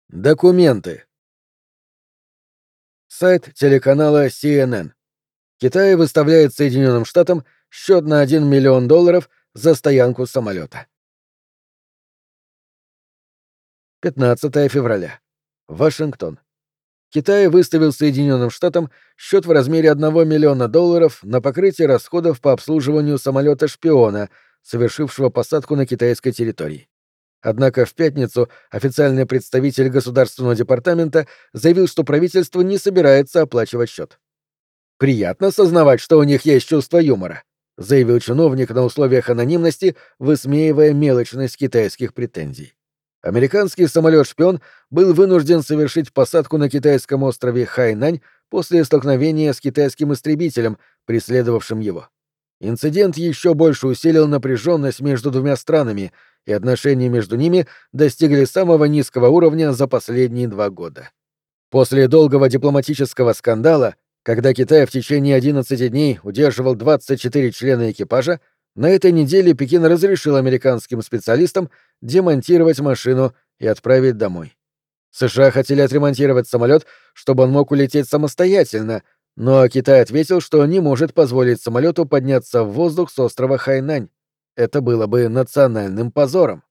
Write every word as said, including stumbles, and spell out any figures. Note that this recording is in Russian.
Документы. Сайт телеканала Си Эн Эн. Китай выставляет Соединенным Штатам счет на один миллион долларов за стоянку самолета. пятнадцатое февраля. Вашингтон. Китай выставил Соединенным Штатам счет в размере одного миллиона долларов на покрытие расходов по обслуживанию самолета-шпиона, совершившего посадку на китайской территории. Однако в пятницу официальный представитель Государственного департамента заявил, что правительство не собирается оплачивать счет. «Приятно сознавать, что у них есть чувство юмора», — заявил чиновник на условиях анонимности, высмеивая мелочность китайских претензий. Американский самолет-шпион был вынужден совершить посадку на китайском острове Хайнань после столкновения с китайским истребителем, преследовавшим его. Инцидент еще больше усилил напряженность между двумя странами, и отношения между ними достигли самого низкого уровня за последние два года. После долгого дипломатического скандала, когда Китай в течение одиннадцати дней удерживал двадцать четыре члена экипажа, на этой неделе Пекин разрешил американским специалистам демонтировать машину и отправить домой. США хотели отремонтировать самолет, чтобы он мог улететь самостоятельно, но Китай ответил, что не может позволить самолету подняться в воздух с острова Хайнань. Это было бы национальным позором.